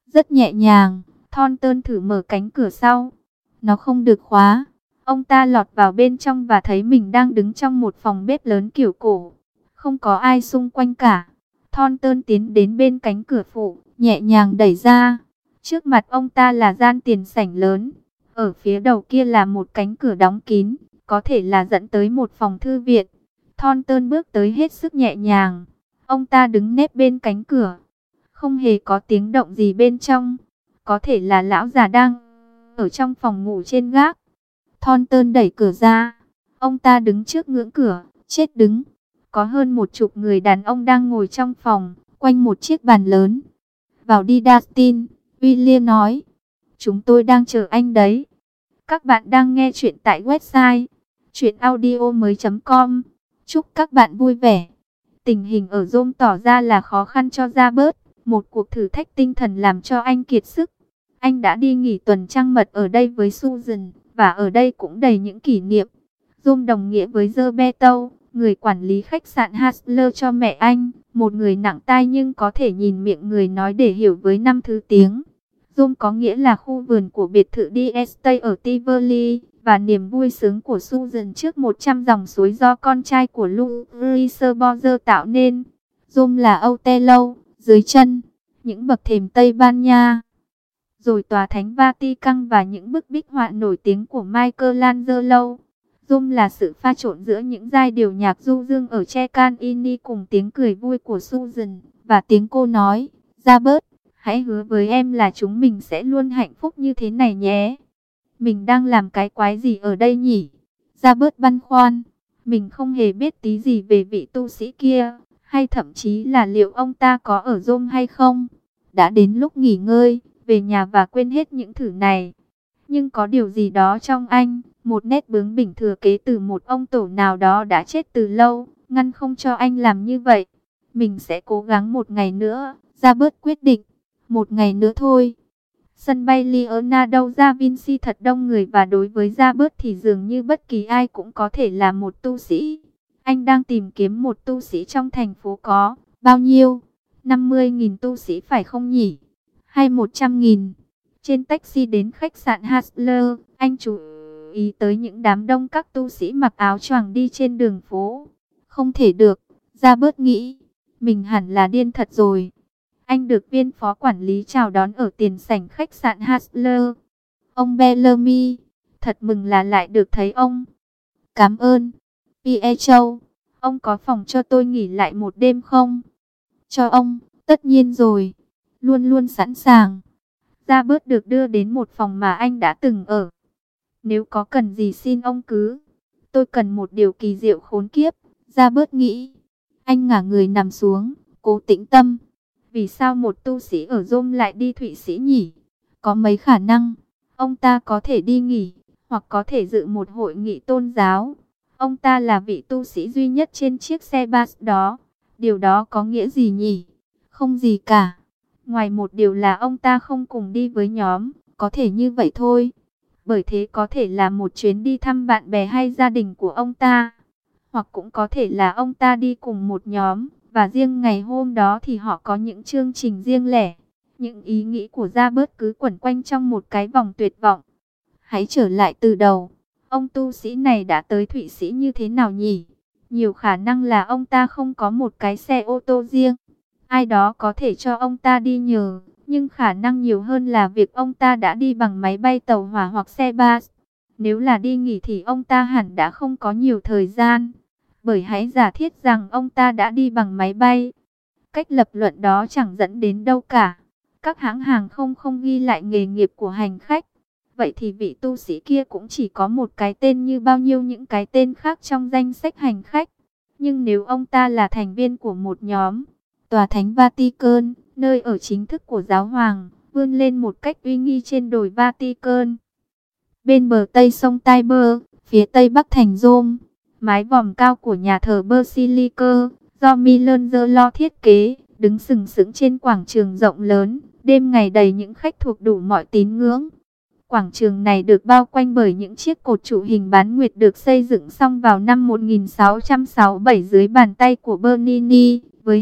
Rất nhẹ nhàng, Thornton thử mở cánh cửa sau. Nó không được khóa. Ông ta lọt vào bên trong và thấy mình đang đứng trong một phòng bếp lớn kiểu cổ. Không có ai xung quanh cả. Thornton tiến đến bên cánh cửa phụ, nhẹ nhàng đẩy ra. Trước mặt ông ta là gian tiền sảnh lớn. Ở phía đầu kia là một cánh cửa đóng kín, có thể là dẫn tới một phòng thư viện. Thornton bước tới hết sức nhẹ nhàng. Ông ta đứng nép bên cánh cửa. Không hề có tiếng động gì bên trong. Có thể là lão già đang ở trong phòng ngủ trên gác. Thornton đẩy cửa ra. Ông ta đứng trước ngưỡng cửa, chết đứng. Có hơn 10 người đàn ông đang ngồi trong phòng, quanh một chiếc bàn lớn. Vào đi Dustin, William nói. Chúng tôi đang chờ anh đấy. Các bạn đang nghe chuyện tại website chuyenaudio.com. Chúc các bạn vui vẻ. Tình hình ở Rome tỏ ra là khó khăn cho Robert. Một cuộc thử thách tinh thần làm cho anh kiệt sức. Anh đã đi nghỉ tuần trăng mật ở đây với Susan, và ở đây cũng đầy những kỷ niệm. Rome đồng nghĩa với Roberto, người quản lý khách sạn Hustler cho mẹ anh, một người nặng tai nhưng có thể nhìn miệng người nói để hiểu với 5 thứ tiếng. Rome có nghĩa là khu vườn của biệt thự The Estate ở Tivoli, và niềm vui sướng của Susan trước 100 dòng suối do con trai của Louis Borger tạo nên. Rome là Othello, dưới chân, những bậc thềm Tây Ban Nha. Rồi tòa thánh Vatican và những bức bích họa nổi tiếng của Michelangelo. Rome là sự pha trộn giữa những giai điệu nhạc du dương ở Ceccalini cùng tiếng cười vui của Susan, và tiếng cô nói, Robert, hãy hứa với em là chúng mình sẽ luôn hạnh phúc như thế này nhé. Mình đang làm cái quái gì ở đây nhỉ? Robert băn khoăn, mình không hề biết tí gì về vị tu sĩ kia, hay thậm chí là liệu ông ta có ở Rome hay không. Đã đến lúc nghỉ ngơi, về nhà và quên hết những thứ này. Nhưng có điều gì đó trong anh, một nét bướng bỉnh thừa kế từ một ông tổ nào đó đã chết từ lâu, ngăn không cho anh làm như vậy. Mình sẽ cố gắng một ngày nữa, Robert quyết định. Một ngày nữa thôi. Sân bay Leonardo da Vinci thật đông người, và đối với Robert thì dường như bất kỳ ai cũng có thể là một tu sĩ. Anh đang tìm kiếm một tu sĩ trong thành phố có bao nhiêu? 50.000 tu sĩ phải không nhỉ? Hay 100.000? Trên taxi đến khách sạn Hustler, anh chú ý tới những đám đông các tu sĩ mặc áo choàng đi trên đường phố. Không thể được, Robert nghĩ, mình hẳn là điên thật rồi. Anh được viên phó quản lý chào đón ở tiền sảnh khách sạn Hustler. Ông Bellamy, thật mừng là lại được thấy ông. Cảm ơn. Pietro, ông có phòng cho tôi nghỉ lại một đêm không? Cho ông, tất nhiên rồi. Luôn luôn sẵn sàng. Robert được đưa đến một phòng mà anh đã từng ở. Nếu có cần gì xin ông cứ. Tôi cần một điều kỳ diệu khốn kiếp, Robert nghĩ. Anh ngả người nằm xuống, cố tĩnh tâm. Vì sao một tu sĩ ở Rome lại đi Thụy Sĩ nhỉ? Có mấy khả năng. Ông ta có thể đi nghỉ, hoặc có thể dự một hội nghị tôn giáo. Ông ta là vị tu sĩ duy nhất trên chiếc xe bus đó. Điều đó có nghĩa gì nhỉ? Không gì cả. Ngoài một điều là ông ta không cùng đi với nhóm, có thể như vậy thôi. Bởi thế có thể là một chuyến đi thăm bạn bè hay gia đình của ông ta. Hoặc cũng có thể là ông ta đi cùng một nhóm, và riêng ngày hôm đó thì họ có những chương trình riêng lẻ. Những ý nghĩ của Robert cứ quẩn quanh trong một cái vòng tuyệt vọng. Hãy trở lại từ đầu. Ông tu sĩ này đã tới Thụy Sĩ như thế nào nhỉ? Nhiều khả năng là ông ta không có một cái xe ô tô riêng. Ai đó có thể cho ông ta đi nhờ, nhưng khả năng nhiều hơn là việc ông ta đã đi bằng máy bay, tàu hỏa hoặc xe bus. Nếu là đi nghỉ thì ông ta hẳn đã không có nhiều thời gian. Bởi hãy giả thiết rằng ông ta đã đi bằng máy bay. Cách lập luận đó chẳng dẫn đến đâu cả. Các hãng hàng không ghi lại nghề nghiệp của hành khách. Vậy thì vị tu sĩ kia cũng chỉ có một cái tên như bao nhiêu những cái tên khác trong danh sách hành khách. Nhưng nếu ông ta là thành viên của một nhóm, tòa thánh Vatican, nơi ở chính thức của giáo hoàng, vươn lên một cách uy nghi trên đồi Vatican. Bên bờ tây sông Tiber, phía tây bắc thành Rome, mái vòm cao của nhà thờ Basilica, do Michelangelo thiết kế, đứng sừng sững trên quảng trường rộng lớn, đêm ngày đầy những khách thuộc đủ mọi tín ngưỡng. Quảng trường này được bao quanh bởi những chiếc cột trụ hình bán nguyệt được xây dựng xong vào năm 1667 dưới bàn tay của Bernini, với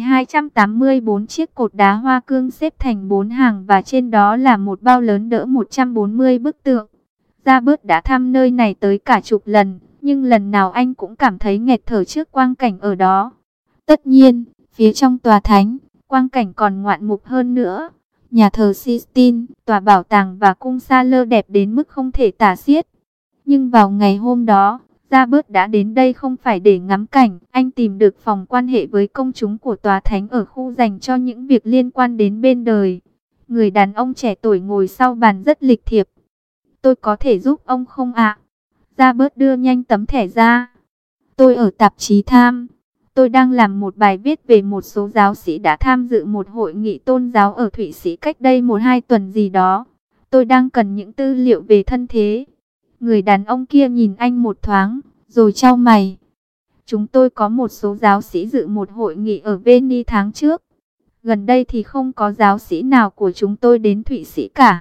284 chiếc cột đá hoa cương xếp thành 4 hàng và trên đó là một bao lớn đỡ 140 bức tượng. Robert đã thăm nơi này tới cả chục lần, nhưng lần nào anh cũng cảm thấy nghẹt thở trước quang cảnh ở đó. Tất nhiên, phía trong tòa thánh, quang cảnh còn ngoạn mục hơn nữa. Nhà thờ Sistine, tòa bảo tàng và cung sa lơ đẹp đến mức không thể tả xiết. Nhưng vào ngày hôm đó, Robert đã đến đây không phải để ngắm cảnh. Anh tìm được phòng quan hệ với công chúng của tòa thánh ở khu dành cho những việc liên quan đến bên đời. Người đàn ông trẻ tuổi ngồi sau bàn rất lịch thiệp. Tôi có thể giúp ông không ạ? Robert đưa nhanh tấm thẻ ra. Tôi ở tạp chí Time. Tôi đang làm một bài viết về một số giáo sĩ đã tham dự một hội nghị tôn giáo ở Thụy Sĩ cách đây 1-2 tuần gì đó. Tôi đang cần những tư liệu về thân thế. Người đàn ông kia nhìn anh một thoáng, rồi chau mày. Chúng tôi có một số giáo sĩ dự một hội nghị ở Venice tháng trước. Gần đây thì không có giáo sĩ nào của chúng tôi đến Thụy Sĩ cả.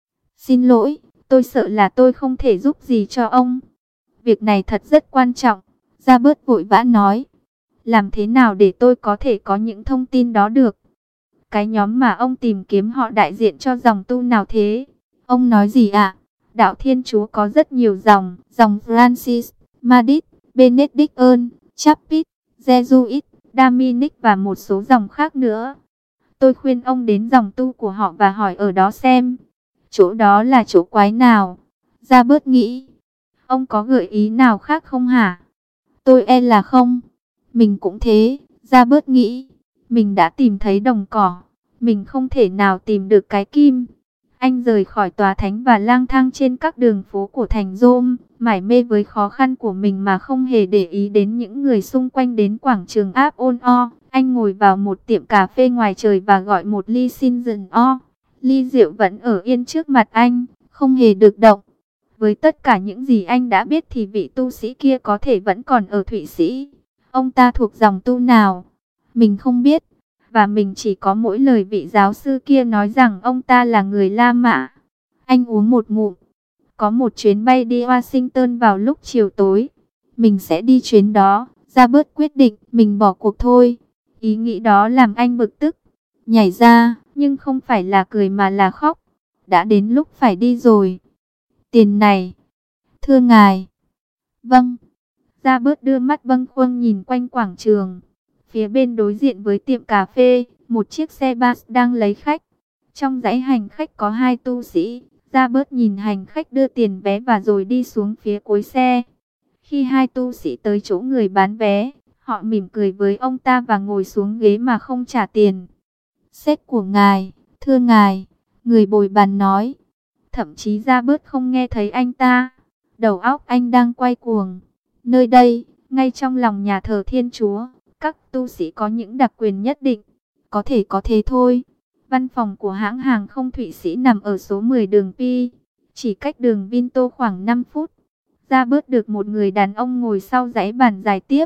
Xin lỗi, tôi sợ là tôi không thể giúp gì cho ông. Việc này thật rất quan trọng, Robert vội vã nói. Làm thế nào để tôi có thể có những thông tin đó được? Cái nhóm mà ông tìm kiếm họ đại diện cho dòng tu nào thế? Ông nói gì ạ? Đạo Thiên Chúa có rất nhiều dòng, dòng Francis, Madrid, Benedictine, Chapit, Jesuit, Dominic và một số dòng khác nữa. Tôi khuyên ông đến dòng tu của họ và hỏi ở đó xem. Chỗ đó là chỗ quái nào? Robert nghĩ. Ông có gợi ý nào khác không hả? Tôi e là không. Mình cũng thế, Robert nghĩ. Mình đã tìm thấy đồng cỏ. Mình không thể nào tìm được cái kim. Anh rời khỏi tòa thánh và lang thang trên các đường phố của thành Rome, mải mê với khó khăn của mình mà không hề để ý đến những người xung quanh. Đến quảng trường Apollo, anh ngồi vào một tiệm cà phê ngoài trời và gọi một ly Sinjon O. Ly rượu vẫn ở yên trước mặt anh, không hề được động. Với tất cả những gì anh đã biết thì vị tu sĩ kia có thể vẫn còn ở Thụy Sĩ. Ông ta thuộc dòng tu nào? Mình không biết. Và mình chỉ có mỗi lời vị giáo sư kia nói rằng ông ta là người La Mã. Anh uống một ngụm. Có một chuyến bay đi Washington vào lúc chiều tối. Mình sẽ đi chuyến đó. Robert quyết định mình bỏ cuộc thôi. Ý nghĩ đó làm anh bực tức. Nhảy ra, nhưng không phải là cười mà là khóc. Đã đến lúc phải đi rồi. Tiền này. Thưa ngài. Vâng. Robert đưa mắt bâng khuâng nhìn quanh quảng trường. Phía bên đối diện với tiệm cà phê, một chiếc xe bus đang lấy khách. Trong dãy hành khách có 2 tu sĩ. Robert nhìn hành khách đưa tiền vé và rồi đi xuống phía cuối xe. Khi 2 tu sĩ tới chỗ người bán vé, họ mỉm cười với ông ta và ngồi xuống ghế mà không trả tiền. Séc của ngài, thưa ngài, người bồi bàn nói. Thậm chí Robert không nghe thấy anh ta. Đầu óc anh đang quay cuồng. Nơi đây, ngay trong lòng nhà thờ Thiên Chúa, các tu sĩ có những đặc quyền nhất định. Có thể có thế thôi. Văn phòng của hãng hàng không Thụy Sĩ nằm ở số 10 đường Pi, chỉ cách đường Vinto khoảng 5 phút. Robert được một người đàn ông ngồi sau dãy bàn dài tiếp.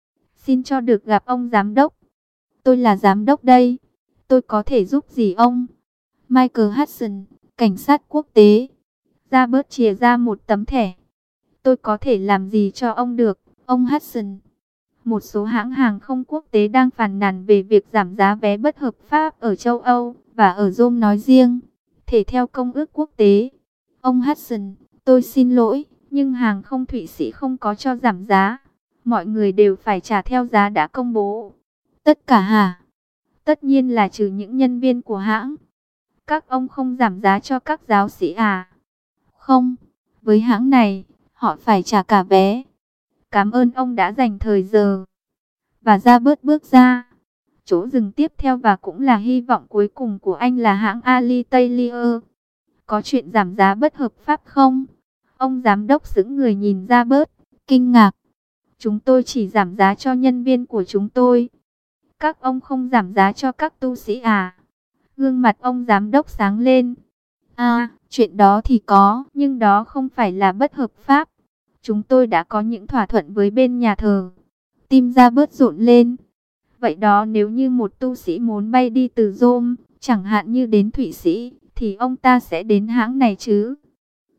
Xin cho được gặp ông giám đốc. Tôi là giám đốc đây. Tôi có thể giúp gì ông? Michael Hudson, cảnh sát quốc tế. Robert chìa ra một tấm thẻ. Tôi có thể làm gì cho ông được, ông Hudson? Một số hãng hàng không quốc tế đang phàn nàn về việc giảm giá vé bất hợp pháp ở châu Âu và ở Rome nói riêng, thể theo công ước quốc tế. Ông Hudson, tôi xin lỗi, nhưng hàng không Thụy Sĩ không có cho giảm giá. Mọi người đều phải trả theo giá đã công bố. Tất cả hả? Tất nhiên là trừ những nhân viên của hãng. Các ông không giảm giá cho các giáo sĩ à? Không, với hãng này, họ phải trả cả vé. Cảm ơn ông đã dành thời giờ. Và Robert bước ra. Chỗ dừng tiếp theo và cũng là hy vọng cuối cùng của anh là hãng Alitalia. Có chuyện giảm giá bất hợp pháp không? Ông giám đốc sững người nhìn Robert, kinh ngạc. Chúng tôi chỉ giảm giá cho nhân viên của chúng tôi. Các ông không giảm giá cho các tu sĩ à? Gương mặt ông giám đốc sáng lên. À, chuyện đó thì có, nhưng đó không phải là bất hợp pháp. Chúng tôi đã có những thỏa thuận với bên nhà thờ. Tim Robert rộn lên. Vậy đó, nếu như một tu sĩ muốn bay đi từ Rome, chẳng hạn như đến Thụy Sĩ, thì ông ta sẽ đến hãng này chứ?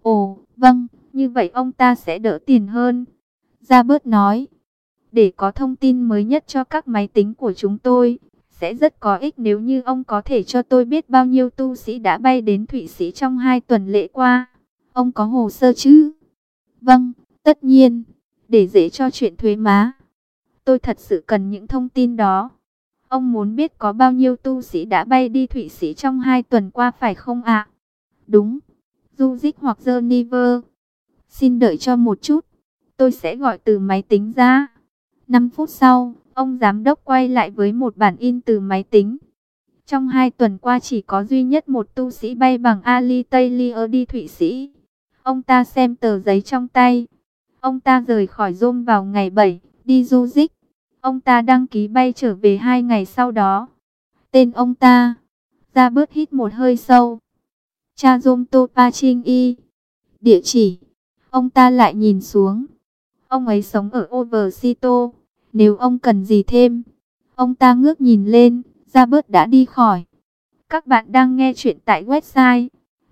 Ồ, vâng, như vậy ông ta sẽ đỡ tiền hơn. Robert nói, để có thông tin mới nhất cho các máy tính của chúng tôi, sẽ rất có ích nếu như ông có thể cho tôi biết bao nhiêu tu sĩ đã bay đến Thụy Sĩ trong 2 tuần lễ qua. Ông có hồ sơ chứ? Vâng, tất nhiên, để dễ cho chuyện thuế má. Tôi thật sự cần những thông tin đó. Ông muốn biết có bao nhiêu tu sĩ đã bay đi Thụy Sĩ trong 2 tuần qua phải không ạ? Đúng, Zurich hoặc Geneva. Xin đợi cho một chút, tôi sẽ gọi từ máy tính ra. 5 phút sau, ông giám đốc quay lại với một bản in từ máy tính. Trong 2 tuần qua chỉ có duy nhất một tu sĩ bay bằng Alitalia đi Thụy Sĩ. Ông ta xem tờ giấy trong tay. Ông ta rời khỏi Rome vào ngày 7, đi Zurich. Ông ta đăng ký bay trở về 2 ngày sau đó. Tên ông ta. Robert hít một hơi sâu. Cha Zomto Pachinyi. Địa chỉ. Ông ta lại nhìn xuống. Ông ấy sống ở Overseas. Nếu ông cần gì thêm. Ông ta ngước nhìn lên. Robert đã đi khỏi. Các bạn đang nghe chuyện tại website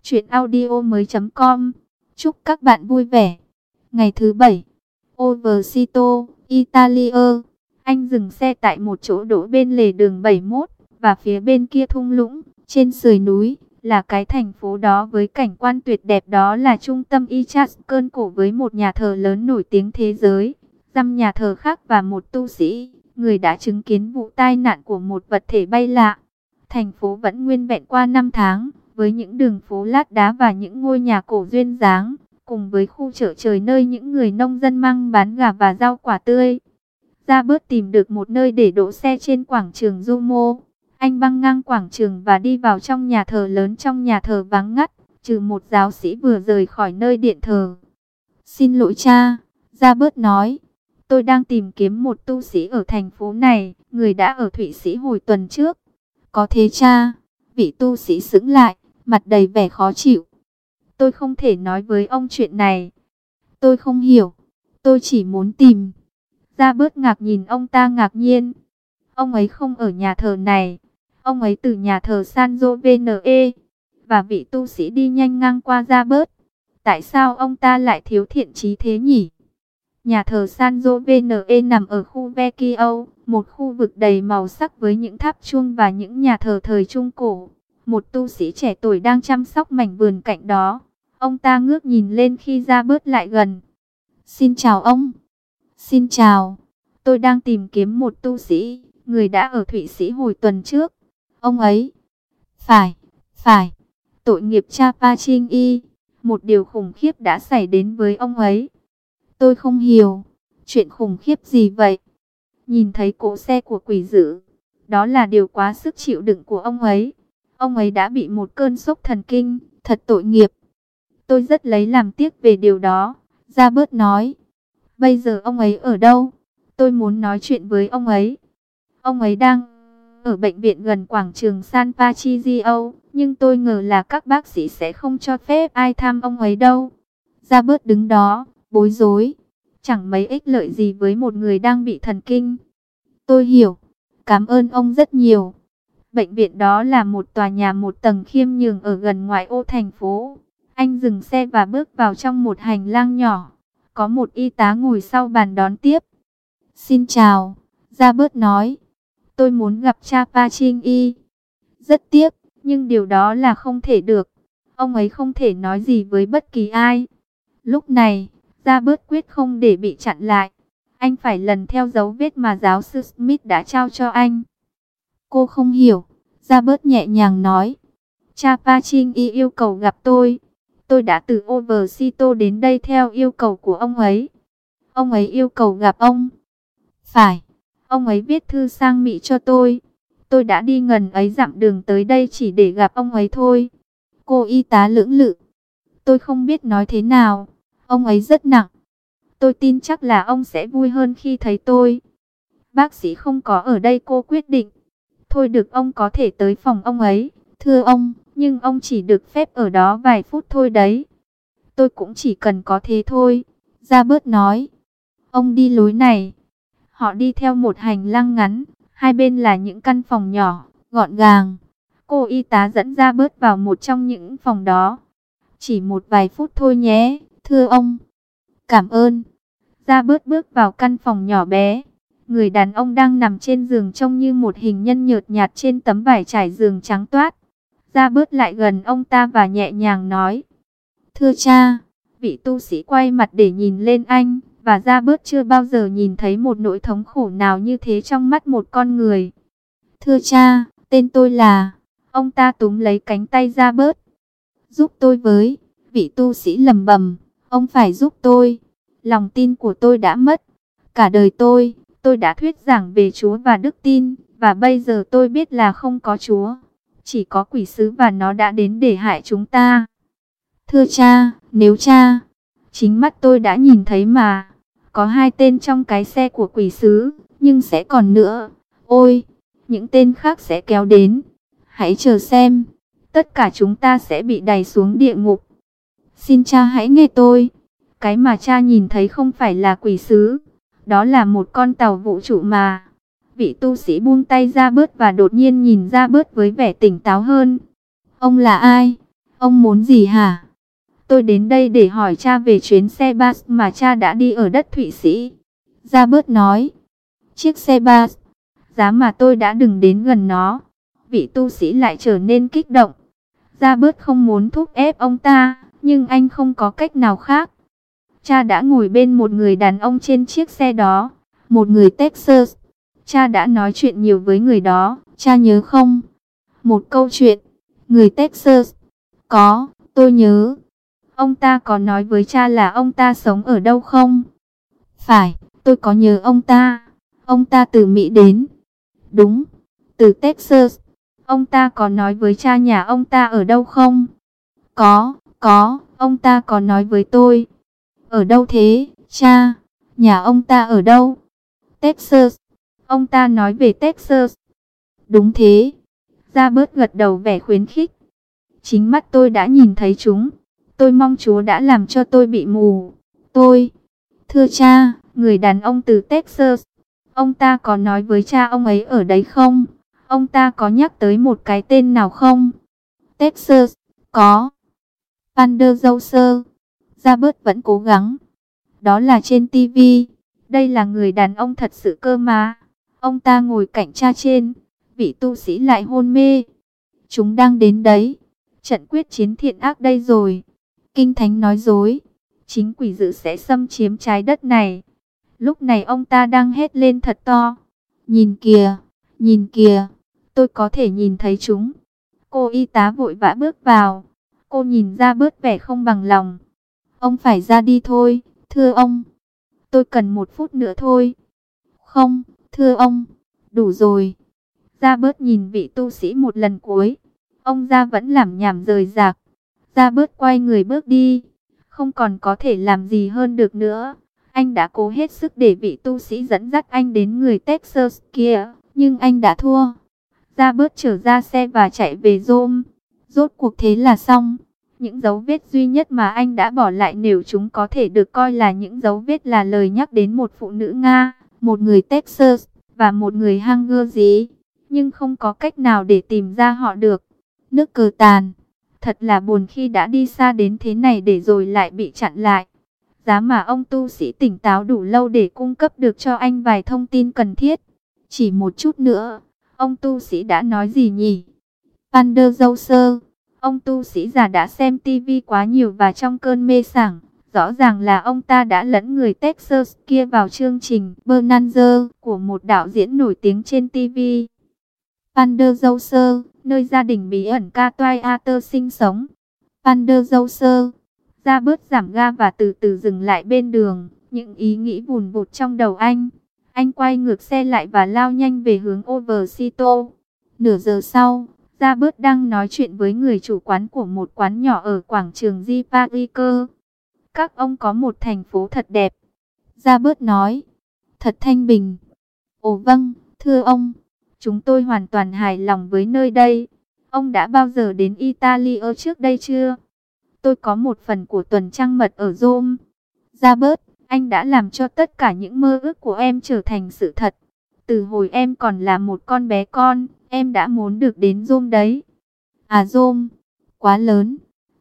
chuyenaudio.com. Chúc các bạn vui vẻ. Ngày thứ 7. Overseas, Italia. Anh dừng xe tại một chỗ đỗ bên lề đường 71, và phía bên kia thung lũng, trên sườn núi, là cái thành phố đó với cảnh quan tuyệt đẹp, đó là trung tâm Etruscan cổ với một nhà thờ lớn nổi tiếng thế giới, dăm nhà thờ khác và một tu sĩ, người đã chứng kiến vụ tai nạn của một vật thể bay lạ. Thành phố vẫn nguyên vẹn qua 5 tháng, với những đường phố lát đá và những ngôi nhà cổ duyên dáng, cùng với khu chợ trời nơi những người nông dân mang bán gà và rau quả tươi. Robert tìm được một nơi để đỗ xe trên quảng trường Duomo. Anh băng ngang quảng trường và đi vào trong nhà thờ lớn. Trong nhà thờ vắng ngắt, trừ một giáo sĩ vừa rời khỏi nơi điện thờ. Xin lỗi cha, Robert nói. Tôi đang tìm kiếm một tu sĩ ở thành phố này, người đã ở Thụy Sĩ hồi tuần trước. Có thế cha? Vị tu sĩ sững lại, mặt đầy vẻ khó chịu. Tôi không thể nói với ông chuyện này. Tôi không hiểu, tôi chỉ muốn tìm. Robert ngạc nhìn ông ta ngạc nhiên. Ông ấy không ở nhà thờ này. Ông ấy từ nhà thờ San Giovene. Và vị tu sĩ đi nhanh ngang qua Robert. Tại sao ông ta lại thiếu thiện chí thế nhỉ? Nhà thờ San Giovene nằm ở khu Vecchio, một khu vực đầy màu sắc với những tháp chuông và những nhà thờ thời Trung Cổ. Một tu sĩ trẻ tuổi đang chăm sóc mảnh vườn cạnh đó. Ông ta ngước nhìn lên khi Robert lại gần. Xin chào ông. Xin chào. Tôi đang tìm kiếm một tu sĩ, người đã ở Thụy Sĩ hồi tuần trước. Ông ấy. Phải. Tội nghiệp cha Pachinyi. Một điều khủng khiếp đã xảy đến với ông ấy. Tôi không hiểu. Chuyện khủng khiếp gì vậy? Nhìn thấy cỗ xe của quỷ dữ. Đó là điều quá sức chịu đựng của ông ấy. Ông ấy đã bị một cơn sốc thần kinh. Thật tội nghiệp. Tôi rất lấy làm tiếc về điều đó. Robert nói. Bây giờ ông ấy ở đâu? Tôi muốn nói chuyện với ông ấy. Ông ấy đang ở bệnh viện gần quảng trường San Patricio, nhưng tôi ngờ là các bác sĩ sẽ không cho phép ai thăm ông ấy đâu. Robert đứng đó, bối rối. Chẳng mấy ích lợi gì với một người đang bị thần kinh. Tôi hiểu. Cảm ơn ông rất nhiều. Bệnh viện đó là một tòa nhà một tầng khiêm nhường ở gần ngoại ô thành phố. Anh dừng xe và bước vào trong một hành lang nhỏ. Có một y tá ngồi sau bàn đón tiếp. Xin chào, Robert nói. Tôi muốn gặp cha Pachinyi. Rất tiếc, nhưng điều đó là không thể được. Ông ấy không thể nói gì với bất kỳ ai. Lúc này, Robert quyết không để bị chặn lại. Anh phải lần theo dấu vết mà giáo sư Smith đã trao cho anh. Cô không hiểu, Robert nhẹ nhàng nói. Cha Pachinyi yêu cầu gặp tôi. Tôi đã từ Overseas đến đây theo yêu cầu của ông ấy. Ông ấy yêu cầu gặp ông. Phải, ông ấy viết thư sang Mỹ cho tôi. Tôi đã đi ngần ấy dặm đường tới đây chỉ để gặp ông ấy thôi. Cô y tá lưỡng lự. Tôi không biết nói thế nào. Ông ấy rất nặng. Tôi tin chắc là ông sẽ vui hơn khi thấy tôi. Bác sĩ không có ở đây, cô quyết định. Thôi được, ông có thể tới phòng ông ấy. Thưa ông, nhưng ông chỉ được phép ở đó vài phút thôi đấy. Tôi cũng chỉ cần có thế thôi. Robert nói. Ông đi lối này. Họ đi theo một hành lang ngắn. Hai bên là những căn phòng nhỏ, gọn gàng. Cô y tá dẫn Robert vào một trong những phòng đó. Chỉ một vài phút thôi nhé, thưa ông. Cảm ơn. Robert bước vào căn phòng nhỏ bé. Người đàn ông đang nằm trên giường trông như một hình nhân nhợt nhạt trên tấm vải trải giường trắng toát. Robert lại gần ông ta và nhẹ nhàng nói: Thưa cha. Vị tu sĩ quay mặt để nhìn lên anh, và Robert chưa bao giờ nhìn thấy một nỗi thống khổ nào như thế trong mắt một con người. Thưa cha, tên tôi là... Ông ta túm lấy cánh tay Robert. Giúp tôi với, vị tu sĩ lẩm bẩm, ông phải giúp tôi. Lòng tin của tôi đã mất. Cả đời tôi đã thuyết giảng về Chúa và đức tin, và bây giờ tôi biết là không có Chúa, chỉ có quỷ sứ và nó đã đến để hại chúng ta. Thưa cha, nếu cha, chính mắt tôi đã nhìn thấy mà, có 2 tên trong cái xe của quỷ sứ, nhưng sẽ còn nữa. Ôi, những tên khác sẽ kéo đến. Hãy chờ xem, tất cả chúng ta sẽ bị đày xuống địa ngục. Xin cha hãy nghe tôi. Cái mà cha nhìn thấy không phải là quỷ sứ, đó là một con tàu vũ trụ mà. Vị tu sĩ buông tay ra bớt và đột nhiên nhìn ra bớt với vẻ tỉnh táo hơn. Ông là ai? Ông muốn gì hả? Tôi đến đây để hỏi cha về chuyến xe bus mà cha đã đi ở đất Thụy Sĩ. Gia bớt nói. Chiếc xe bus, giá mà tôi đã đừng đến gần nó. Vị tu sĩ lại trở nên kích động. Gia bớt không muốn thúc ép ông ta, nhưng anh không có cách nào khác. Cha đã ngồi bên một người đàn ông trên chiếc xe đó, một người Texas. Cha đã nói chuyện nhiều với người đó, cha nhớ không? Một câu chuyện, người Texas. Có, tôi nhớ. Ông ta có nói với cha là ông ta sống ở đâu không? Phải, tôi có nhớ ông ta. Ông ta từ Mỹ đến. Đúng, từ Texas. Ông ta có nói với cha nhà ông ta ở đâu không? Có, ông ta có nói với tôi. Ở đâu thế, cha? Nhà ông ta ở đâu? Texas. Ông ta nói về Texas. Đúng thế. Robert gật đầu vẻ khuyến khích. Chính mắt tôi đã nhìn thấy chúng. Tôi mong Chúa đã làm cho tôi bị mù. Thưa cha, người đàn ông từ Texas. Ông ta có nói với cha ông ấy ở đấy không? Ông ta có nhắc tới một cái tên nào không? Texas, có. Vanderzauser. Robert vẫn cố gắng. Đó là trên TV. Đây là người đàn ông thật sự cơ mà. Ông ta ngồi cạnh cha trên. Vị tu sĩ lại hôn mê. Chúng đang đến đấy. Trận quyết chiến thiện ác đây rồi. Kinh Thánh nói dối. Chính quỷ dữ sẽ xâm chiếm trái đất này. Lúc này ông ta đang hét lên thật to. Nhìn kìa, tôi có thể nhìn thấy chúng. Cô y tá vội vã bước vào. Cô nhìn ra bớt vẻ không bằng lòng. Ông phải ra đi thôi, thưa ông. Tôi cần 1 phút nữa thôi. Không, thưa ông, đủ rồi. Ra bớt nhìn vị tu sĩ một lần cuối. Ông ra vẫn lảm nhảm rời rạc. Ra bớt quay người bước đi. Không còn có thể làm gì hơn được nữa. Anh đã cố hết sức để vị tu sĩ dẫn dắt anh đến người Texas kia, nhưng anh đã thua. Ra bớt trở ra xe và chạy về Rome. Rốt cuộc thế là xong. Những dấu vết duy nhất mà anh đã bỏ lại, nếu chúng có thể được coi là những dấu vết, là lời nhắc đến một phụ nữ Nga, một người Texas và một người Hungary. Nhưng không có cách nào để tìm ra họ được. Nước cờ tàn. Thật là buồn khi đã đi xa đến thế này để rồi lại bị chặn lại. Giá mà ông tu sĩ tỉnh táo đủ lâu để cung cấp được cho anh vài thông tin cần thiết. Chỉ một chút nữa, ông tu sĩ đã nói gì nhỉ? Vanderzauser. Ông tu sĩ già đã xem TV quá nhiều và trong cơn mê sảng, rõ ràng là ông ta đã lẫn người Texas kia vào chương trình Bonanza của một đạo diễn nổi tiếng trên TV. Vanderzauser, nơi gia đình bí ẩn Katwaiater sinh sống. Vanderzauser. Robert giảm ga và từ từ dừng lại bên đường, những ý nghĩ vùn vụt trong đầu anh. Anh quay ngược xe lại và lao nhanh về hướng Overseto. Nửa giờ sau, Robert đang nói chuyện với người chủ quán của một quán nhỏ ở quảng trường Di Parker. Các ông có một thành phố thật đẹp. Robert nói. Thật thanh bình. Ồ vâng, thưa ông. Chúng tôi hoàn toàn hài lòng với nơi đây. Ông đã bao giờ đến Italy trước đây chưa? Tôi có một phần của tuần trăng mật ở Rome. Robert, anh đã làm cho tất cả những mơ ước của em trở thành sự thật. Từ hồi em còn là một con bé con, em đã muốn được đến Rome đấy. À Rome, quá lớn,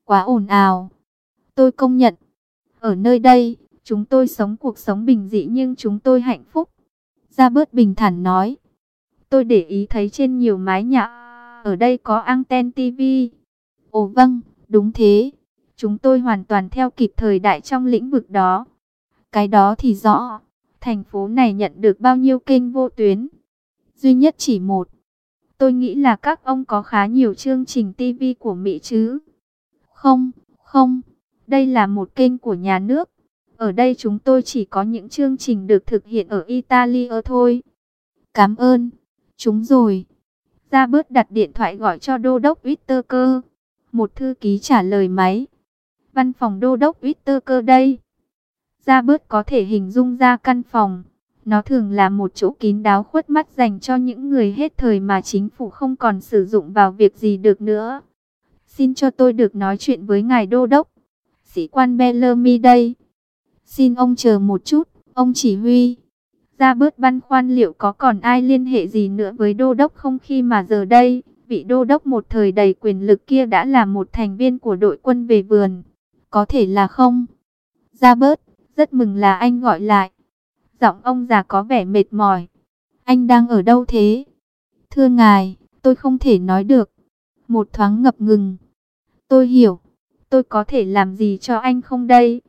quá ồn ào. Tôi công nhận, ở nơi đây, chúng tôi sống cuộc sống bình dị nhưng chúng tôi hạnh phúc. Robert bình thản nói. Tôi để ý thấy trên nhiều mái nhà ở đây có anten TV. Ồ vâng, đúng thế. Chúng tôi hoàn toàn theo kịp thời đại trong lĩnh vực đó. Cái đó thì rõ. Thành phố này nhận được bao nhiêu kênh vô tuyến? Duy nhất chỉ một. Tôi nghĩ là các ông có khá nhiều chương trình TV của Mỹ chứ? Không, không. Đây là một kênh của nhà nước. Ở đây chúng tôi chỉ có những chương trình được thực hiện ở Italia thôi. Cảm ơn. Chúng rồi. Robert đặt điện thoại gọi cho đô đốc Whittaker. Một thư ký trả lời máy. Văn phòng đô đốc Whittaker đây. Robert có thể hình dung ra căn phòng. Nó thường là một chỗ kín đáo khuất mắt dành cho những người hết thời mà chính phủ không còn sử dụng vào việc gì được nữa. Xin cho tôi được nói chuyện với ngài đô đốc. Sĩ quan Bellamy đây. Xin ông chờ một chút, ông chỉ huy. Robert băn khoăn liệu có còn ai liên hệ gì nữa với đô đốc không khi mà giờ đây, vị đô đốc một thời đầy quyền lực kia đã là một thành viên của đội quân về vườn. Có thể là không. Robert, rất mừng là anh gọi lại. Giọng ông già có vẻ mệt mỏi. Anh đang ở đâu thế? Thưa ngài, tôi không thể nói được. Một thoáng ngập ngừng. Tôi hiểu. Tôi có thể làm gì cho anh không đây?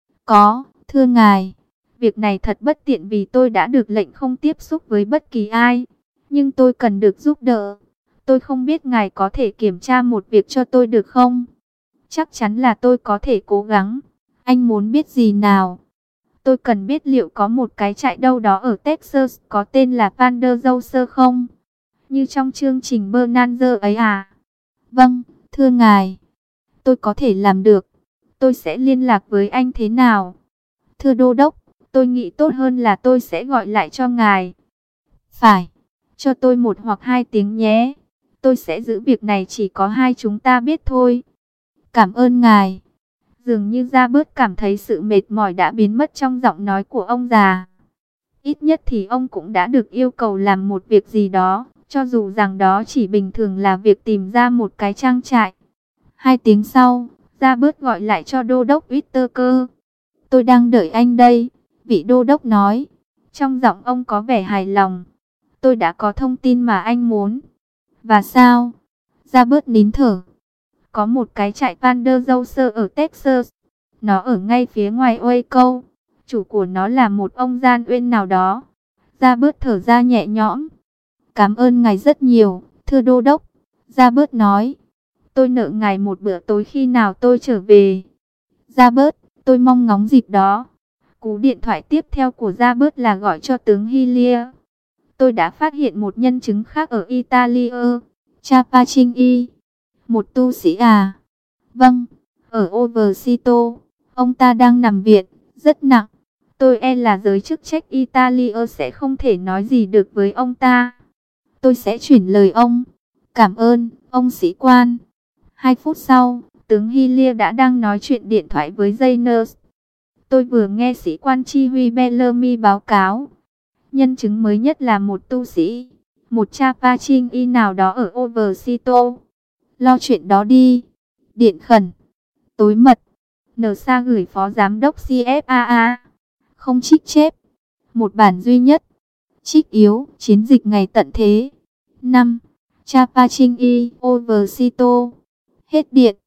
Có, thưa ngài. Việc này thật bất tiện vì tôi đã được lệnh không tiếp xúc với bất kỳ ai. Nhưng tôi cần được giúp đỡ. Tôi không biết ngài có thể kiểm tra một việc cho tôi được không? Chắc chắn là tôi có thể cố gắng. Anh muốn biết gì nào? Tôi cần biết liệu có một cái trại đâu đó ở Texas có tên là Van der Jouser không? Như trong chương trình Bonanza ấy à? Vâng, thưa ngài. Tôi có thể làm được. Tôi sẽ liên lạc với anh thế nào? Thưa đô đốc, tôi nghĩ tốt hơn là tôi sẽ gọi lại cho ngài. Phải, cho tôi 1 hoặc 2 tiếng nhé. Tôi sẽ giữ việc này chỉ có hai chúng ta biết thôi. Cảm ơn ngài. Dường như Robert cảm thấy sự mệt mỏi đã biến mất trong giọng nói của ông già. Ít nhất thì ông cũng đã được yêu cầu làm một việc gì đó, cho dù rằng đó chỉ bình thường là việc tìm ra một cái trang trại. 2 tiếng sau, Robert gọi lại cho đô đốc Whittaker. Tôi đang đợi anh đây, vị đô đốc nói. Trong giọng ông có vẻ hài lòng. Tôi đã có thông tin mà anh muốn. Và sao? Robert nín thở. Có một cái trại Van der Jouser ở Texas. Nó ở ngay phía ngoài Waco. Chủ của nó là một ông gian uyên nào đó. Robert thở ra nhẹ nhõm. Cảm ơn ngài rất nhiều, thưa đô đốc. Robert nói. Tôi nợ ngài một bữa tối khi nào tôi trở về. Robert, tôi mong ngóng dịp đó. Cú điện thoại tiếp theo của Robert là gọi cho tướng Hillier. Tôi đã phát hiện một nhân chứng khác ở Italia. Chapachinghi. Một tu sĩ à? Vâng, ở Oversito. Ông ta đang nằm viện, rất nặng. Tôi e là giới chức trách Italia sẽ không thể nói gì được với ông ta. Tôi sẽ chuyển lời ông. Cảm ơn, ông sĩ quan. 2 phút sau, tướng Hillier đã đang nói chuyện điện thoại với Jayners. Tôi vừa nghe sĩ quan chi huy Bellamy báo cáo. Nhân chứng mới nhất là một tu sĩ, một Chapachinghi nào đó ở Oversito. Lo chuyện đó đi. Điện khẩn. Tối mật. NSA gửi phó giám đốc CFAA. Không trích chép. Một bản duy nhất. Trích yếu. Chiến dịch ngày tận thế. 5. Chapachinghi, Oversito. Hết điện.